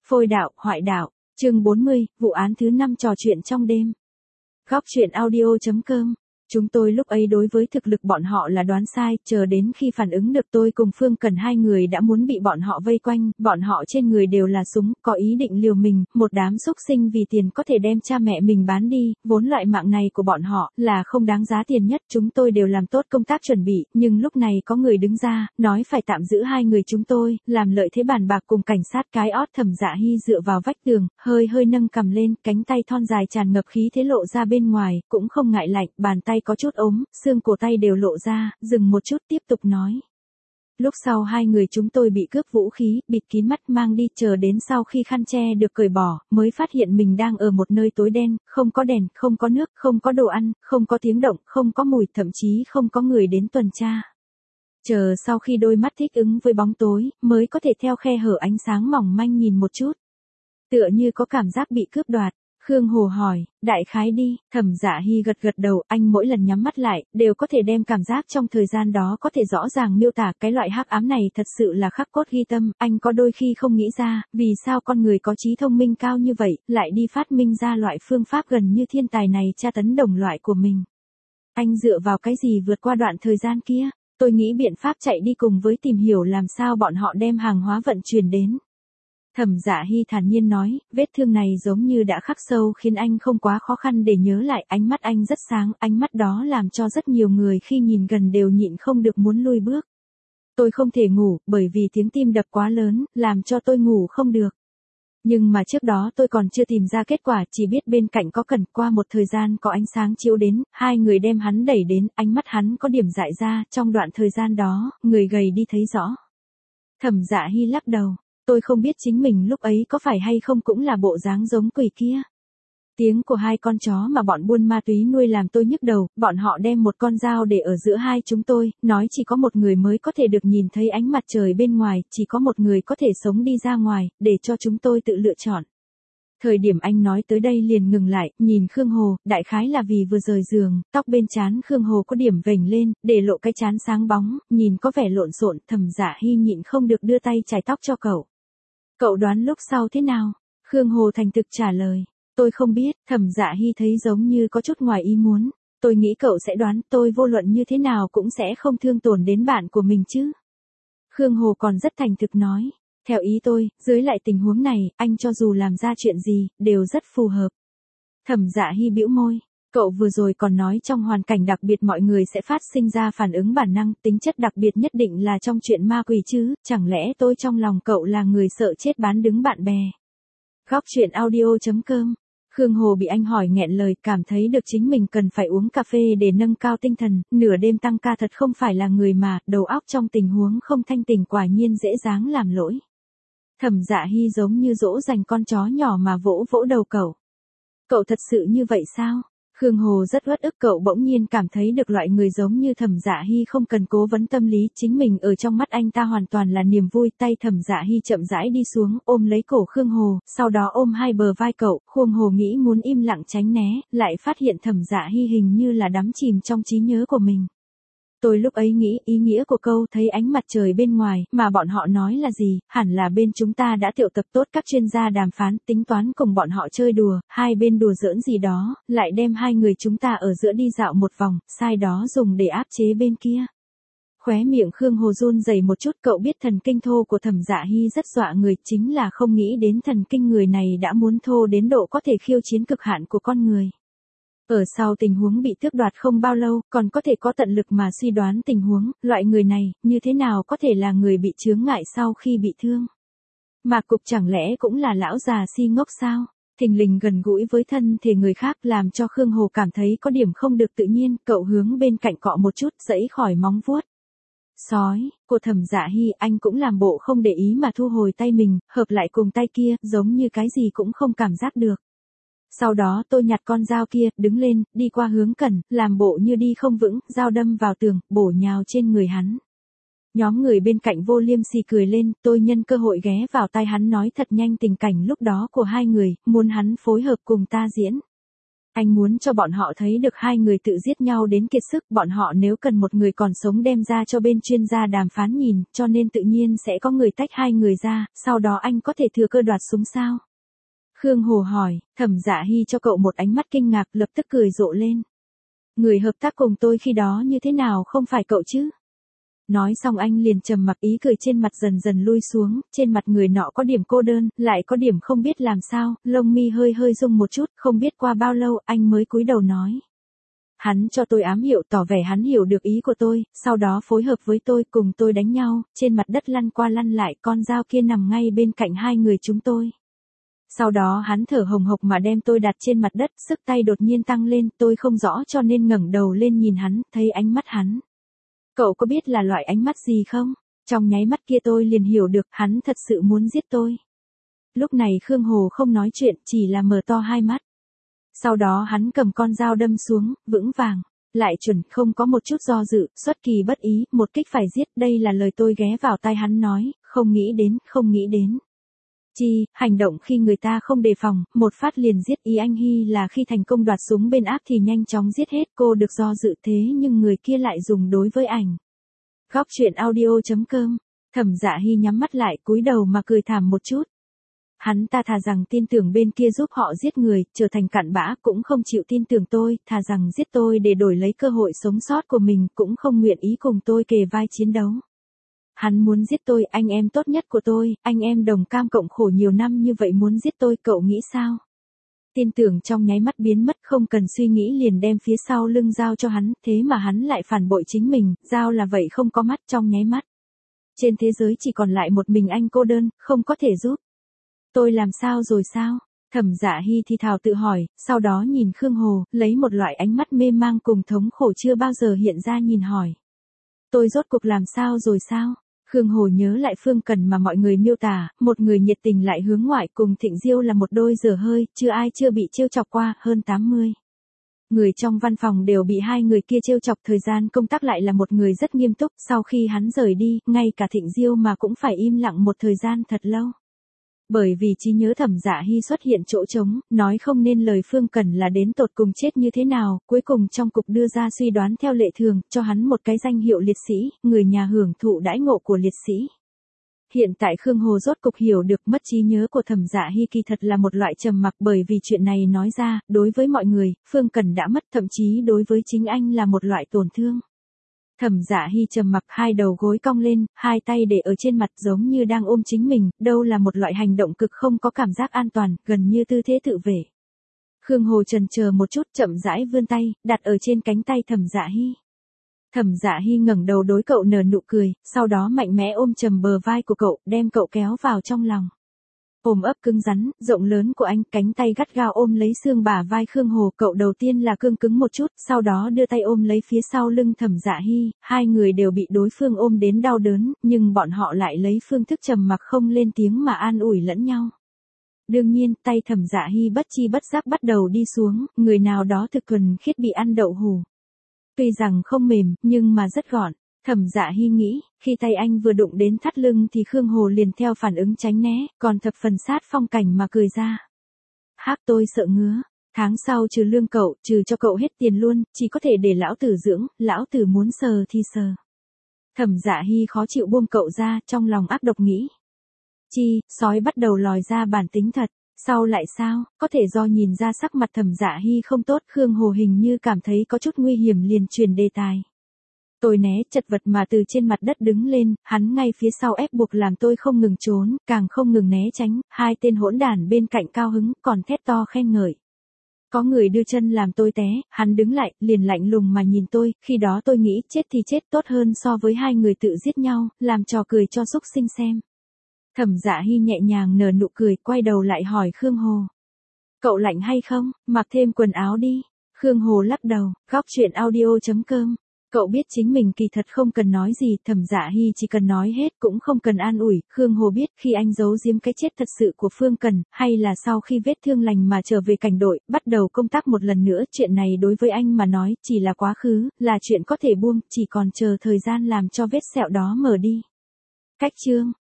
Phôi đạo, hoại đạo, chương 40, vụ án thứ 5 trò chuyện trong đêm. Góc truyện audio.com. Chúng tôi lúc ấy đối với thực lực bọn họ là đoán sai, chờ đến khi phản ứng được tôi cùng Phương Cần hai người đã muốn bị bọn họ vây quanh, bọn họ trên người đều là súng, có ý định liều mình, một đám xúc sinh vì tiền có thể đem cha mẹ mình bán đi, vốn loại mạng này của bọn họ là không đáng giá tiền nhất, chúng tôi đều làm tốt công tác chuẩn bị, nhưng lúc này có người đứng ra, nói phải tạm giữ hai người chúng tôi, làm lợi thế bàn bạc cùng cảnh sát cái ót. Thẩm Dạ Hy dựa vào vách tường, hơi nâng cằm lên, cánh tay thon dài tràn ngập khí thế lộ ra bên ngoài, cũng không ngại lạnh, bàn tay có chút ốm, xương cổ tay đều lộ ra, dừng một chút tiếp tục nói. Lúc sau hai người chúng tôi bị cướp vũ khí, bịt kín mắt mang đi, chờ đến sau khi khăn che được cởi bỏ, mới phát hiện mình đang ở một nơi tối đen, không có đèn, không có nước, không có đồ ăn, không có tiếng động, không có mùi, thậm chí không có người đến tuần tra. Chờ sau khi đôi mắt thích ứng với bóng tối, mới có thể theo khe hở ánh sáng mỏng manh nhìn một chút. Tựa như có cảm giác bị cướp đoạt. Khương Hồ hỏi, đại khái đi, Thẩm Dạ Hy gật đầu, anh mỗi lần nhắm mắt lại, đều có thể đem cảm giác trong thời gian đó có thể rõ ràng miêu tả, cái loại hắc ám này thật sự là khắc cốt ghi tâm, anh có đôi khi không nghĩ ra, vì sao con người có trí thông minh cao như vậy, lại đi phát minh ra loại phương pháp gần như thiên tài này tra tấn đồng loại của mình. Anh dựa vào cái gì vượt qua đoạn thời gian kia? Tôi nghĩ biện pháp chạy đi cùng với tìm hiểu làm sao bọn họ đem hàng hóa vận chuyển đến. Thẩm Dạ Hy thản nhiên nói, vết thương này giống như đã khắc sâu khiến anh không quá khó khăn để nhớ lại, ánh mắt anh rất sáng, ánh mắt đó làm cho rất nhiều người khi nhìn gần đều nhịn không được muốn lui bước. Tôi không thể ngủ, bởi vì tiếng tim đập quá lớn, làm cho tôi ngủ không được. Nhưng mà trước đó tôi còn chưa tìm ra kết quả, chỉ biết bên cạnh có Cần, qua một thời gian có ánh sáng chiếu đến, hai người đem hắn đẩy đến, ánh mắt hắn có điểm dại ra, trong đoạn thời gian đó, người gầy đi thấy rõ. Thẩm Dạ Hy lắc đầu. Tôi không biết chính mình lúc ấy có phải hay không cũng là bộ dáng giống quỷ kia. Tiếng của hai con chó mà bọn buôn ma túy nuôi làm tôi nhức đầu, bọn họ đem một con dao để ở giữa hai chúng tôi, nói chỉ có một người mới có thể được nhìn thấy ánh mặt trời bên ngoài, chỉ có một người có thể sống đi ra ngoài, để cho chúng tôi tự lựa chọn. Thời điểm anh nói tới đây liền ngừng lại, nhìn Khương Hồ, đại khái là vì vừa rời giường, tóc bên trán Khương Hồ có điểm vểnh lên, để lộ cái trán sáng bóng, nhìn có vẻ lộn xộn. Thẩm Dạ Hy nhịn không được đưa tay chải tóc cho cậu. Cậu đoán lúc sau thế nào? Khương Hồ thành thực trả lời. Tôi không biết, Thẩm Dạ Hy thấy giống như có chút ngoài ý muốn. Tôi nghĩ cậu sẽ đoán, tôi vô luận như thế nào cũng sẽ không thương tổn đến bạn của mình chứ. Khương Hồ còn rất thành thực nói. Theo ý tôi, dưới lại tình huống này, anh cho dù làm ra chuyện gì, đều rất phù hợp. Thẩm Dạ Hy bĩu môi. Cậu vừa rồi còn nói trong hoàn cảnh đặc biệt mọi người sẽ phát sinh ra phản ứng bản năng, tính chất đặc biệt nhất định là trong chuyện ma quỷ chứ, chẳng lẽ tôi trong lòng cậu là người sợ chết bán đứng bạn bè. Góc truyện audio.com. Khương Hồ bị anh hỏi nghẹn lời, cảm thấy được chính mình cần phải uống cà phê để nâng cao tinh thần, nửa đêm tăng ca thật không phải là người mà, đầu óc trong tình huống không thanh tỉnh quả nhiên dễ dàng làm lỗi. Thẩm Dạ Hy giống như dỗ dành con chó nhỏ mà vỗ vỗ đầu cậu. Cậu thật sự như vậy sao? Khương Hồ rất uất ức, cậu bỗng nhiên cảm thấy được loại người giống như Thẩm Dạ Hy không cần cố vấn tâm lý, chính mình ở trong mắt anh ta hoàn toàn là niềm vui. Tay Thẩm Dạ Hy chậm rãi đi xuống, ôm lấy cổ Khương Hồ, sau đó ôm hai bờ vai cậu. Khương Hồ nghĩ muốn im lặng tránh né, lại phát hiện Thẩm Dạ Hy hình như là đắm chìm trong trí nhớ của mình. Tôi lúc ấy nghĩ ý nghĩa của câu thấy ánh mặt trời bên ngoài, mà bọn họ nói là gì, hẳn là bên chúng ta đã triệu tập tốt các chuyên gia đàm phán, tính toán cùng bọn họ chơi đùa, hai bên đùa giỡn gì đó, lại đem hai người chúng ta ở giữa đi dạo một vòng, sai đó dùng để áp chế bên kia. Khóe miệng Khương Hồ run rẩy một chút, cậu biết thần kinh thô của Thẩm Dạ Hy rất dọa người, chính là không nghĩ đến thần kinh người này đã muốn thô đến độ có thể khiêu chiến cực hạn của con người. Ở sau tình huống bị tước đoạt không bao lâu, còn có thể có tận lực mà suy đoán tình huống, loại người này, như thế nào có thể là người bị chướng ngại sau khi bị thương. Mà Cục chẳng lẽ cũng là lão già si ngốc sao? Thình lình gần gũi với thân thể người khác làm cho Khương Hồ cảm thấy có điểm không được tự nhiên, cậu hướng bên cạnh cọ một chút, giãy khỏi móng vuốt. Sói, của Thẩm Dạ Hy, anh cũng làm bộ không để ý mà thu hồi tay mình, hợp lại cùng tay kia, giống như cái gì cũng không cảm giác được. Sau đó tôi nhặt con dao kia, đứng lên, đi qua hướng Cần, làm bộ như đi không vững, dao đâm vào tường, bổ nhào trên người hắn. Nhóm người bên cạnh vô liêm sỉ cười lên, tôi nhân cơ hội ghé vào tai hắn nói thật nhanh tình cảnh lúc đó của hai người, muốn hắn phối hợp cùng ta diễn. Anh muốn cho bọn họ thấy được hai người tự giết nhau đến kiệt sức, bọn họ nếu cần một người còn sống đem ra cho bên chuyên gia đàm phán nhìn, cho nên tự nhiên sẽ có người tách hai người ra, sau đó anh có thể thừa cơ đoạt súng sao? Khương Hồ hỏi, Thẩm Dạ Hy cho cậu một ánh mắt kinh ngạc, lập tức cười rộ lên. Người hợp tác cùng tôi khi đó như thế nào không phải cậu chứ? Nói xong anh liền trầm mặc, ý cười trên mặt dần dần lui xuống, trên mặt người nọ có điểm cô đơn, lại có điểm không biết làm sao, lông mi hơi hơi rung một chút, không biết qua bao lâu anh mới cúi đầu nói. Hắn cho tôi ám hiệu tỏ vẻ hắn hiểu được ý của tôi, sau đó phối hợp với tôi cùng tôi đánh nhau, trên mặt đất lăn qua lăn lại, con dao kia nằm ngay bên cạnh hai người chúng tôi. Sau đó hắn thở hồng hộc mà đem tôi đặt trên mặt đất, sức tay đột nhiên tăng lên, tôi không rõ cho nên ngẩng đầu lên nhìn hắn, thấy ánh mắt hắn. Cậu có biết là loại ánh mắt gì không? Trong nháy mắt kia tôi liền hiểu được hắn thật sự muốn giết tôi. Lúc này Khương Hồ không nói chuyện, chỉ là mở to hai mắt. Sau đó hắn cầm con dao đâm xuống, vững vàng, lại chuẩn, không có một chút do dự, xuất kỳ bất ý, một kích phải giết, đây là lời tôi ghé vào tai hắn nói, không nghĩ đến, không nghĩ đến. Hành động khi người ta không đề phòng, một phát liền giết, ý anh Hy là khi thành công đoạt súng bên áp thì nhanh chóng giết hết, cô được do dự thế nhưng người kia lại dùng đối với ảnh. Góc truyện audio.com, Thẩm Dạ Hy nhắm mắt lại cúi đầu mà cười thảm một chút. Hắn ta thà rằng tin tưởng bên kia giúp họ giết người, trở thành cặn bã cũng không chịu tin tưởng tôi, thà rằng giết tôi để đổi lấy cơ hội sống sót của mình cũng không nguyện ý cùng tôi kề vai chiến đấu. Hắn muốn giết tôi, anh em tốt nhất của tôi, anh em đồng cam cộng khổ nhiều năm như vậy muốn giết tôi, cậu nghĩ sao? Tin tưởng trong nháy mắt biến mất, không cần suy nghĩ liền đem phía sau lưng dao cho hắn, thế mà hắn lại phản bội chính mình, dao là vậy không có mắt trong nháy mắt. Trên thế giới chỉ còn lại một mình anh cô đơn, không có thể giúp. Tôi làm sao rồi sao? Thẩm Dạ Hy thì thào tự hỏi, sau đó nhìn Khương Hồ, lấy một loại ánh mắt mê mang cùng thống khổ chưa bao giờ hiện ra nhìn hỏi. Tôi rốt cuộc làm sao rồi sao? Khương Hồ nhớ lại Phương Cần mà mọi người miêu tả, một người nhiệt tình lại hướng ngoại, cùng Thịnh Diêu là một đôi dở hơi, chưa ai chưa bị trêu chọc qua, hơn 80. Người trong văn phòng đều bị hai người kia trêu chọc, thời gian công tác lại là một người rất nghiêm túc, sau khi hắn rời đi, ngay cả Thịnh Diêu mà cũng phải im lặng một thời gian thật lâu. Bởi vì trí nhớ Thẩm Dạ Hy xuất hiện chỗ trống, nói không nên lời Phương Cần là đến tột cùng chết như thế nào, cuối cùng trong cục đưa ra suy đoán theo lệ thường, cho hắn một cái danh hiệu liệt sĩ, người nhà hưởng thụ đãi ngộ của liệt sĩ. Hiện tại Khương Hồ rốt cục hiểu được mất trí nhớ của Thẩm Dạ Hy kỳ thật là một loại trầm mặc, bởi vì chuyện này nói ra, đối với mọi người, Phương Cần đã mất, thậm chí đối với chính anh là một loại tổn thương. Thẩm Dạ Hy trầm mặc, hai đầu gối cong lên, hai tay để ở trên mặt giống như đang ôm chính mình, đâu là một loại hành động cực không có cảm giác an toàn, gần như tư thế tự vệ. Khương Hồ chần chờ một chút, chậm rãi vươn tay, đặt ở trên cánh tay Thẩm Dạ Hy. Thẩm Dạ Hy ngẩng đầu đối cậu nở nụ cười, sau đó mạnh mẽ ôm chầm bờ vai của cậu, đem cậu kéo vào trong lòng. Ôm ấp cứng rắn, rộng lớn của anh, cánh tay gắt gao ôm lấy xương bả vai Khương Hồ, cậu đầu tiên là cương cứng một chút, sau đó đưa tay ôm lấy phía sau lưng Thẩm Dạ Hy, hai người đều bị đối phương ôm đến đau đớn, nhưng bọn họ lại lấy phương thức trầm mặc không lên tiếng mà an ủi lẫn nhau. Đương nhiên, tay Thẩm Dạ Hy bất chi bất giác bắt đầu đi xuống, người nào đó thực thuần khiết bị ăn đậu hù. Tuy rằng không mềm, nhưng mà rất gọn. Thẩm Dạ Hy nghĩ, khi tay anh vừa đụng đến thắt lưng thì Khương Hồ liền theo phản ứng tránh né, còn thập phần sát phong cảnh mà cười ra. Hắc, tôi sợ ngứa, tháng sau trừ lương cậu, trừ cho cậu hết tiền luôn, chỉ có thể để lão tử dưỡng, lão tử muốn sờ thì sờ. Thẩm Dạ Hy khó chịu buông cậu ra, trong lòng ác độc nghĩ. Sói bắt đầu lòi ra bản tính thật. Sau lại sao, có thể do nhìn ra sắc mặt Thẩm Dạ Hy không tốt, Khương Hồ hình như cảm thấy có chút nguy hiểm liền chuyển đề tài. Tôi né chật vật mà từ trên mặt đất đứng lên, hắn ngay phía sau ép buộc làm tôi không ngừng trốn, càng không ngừng né tránh, hai tên hỗn đản bên cạnh cao hứng, còn thét to khen ngợi. Có người đưa chân làm tôi té, hắn đứng lại, liền lạnh lùng mà nhìn tôi, khi đó tôi nghĩ chết thì chết tốt hơn so với hai người tự giết nhau, làm trò cười cho xúc sinh xem. Thẩm Dạ Hy nhẹ nhàng nở nụ cười, quay đầu lại hỏi Khương Hồ. Cậu lạnh hay không, mặc thêm quần áo đi. Khương Hồ lắc đầu, góc truyện audio.com. Cậu biết chính mình kỳ thật không cần nói gì, Thẩm Dạ Hy chỉ cần nói hết cũng không cần an ủi. Khương Hồ biết khi anh giấu giếm cái chết thật sự của Phương Cần, hay là sau khi vết thương lành mà trở về cảnh đội, bắt đầu công tác một lần nữa, chuyện này đối với anh mà nói chỉ là quá khứ, là chuyện có thể buông, chỉ còn chờ thời gian làm cho vết sẹo đó mở đi. Cách chương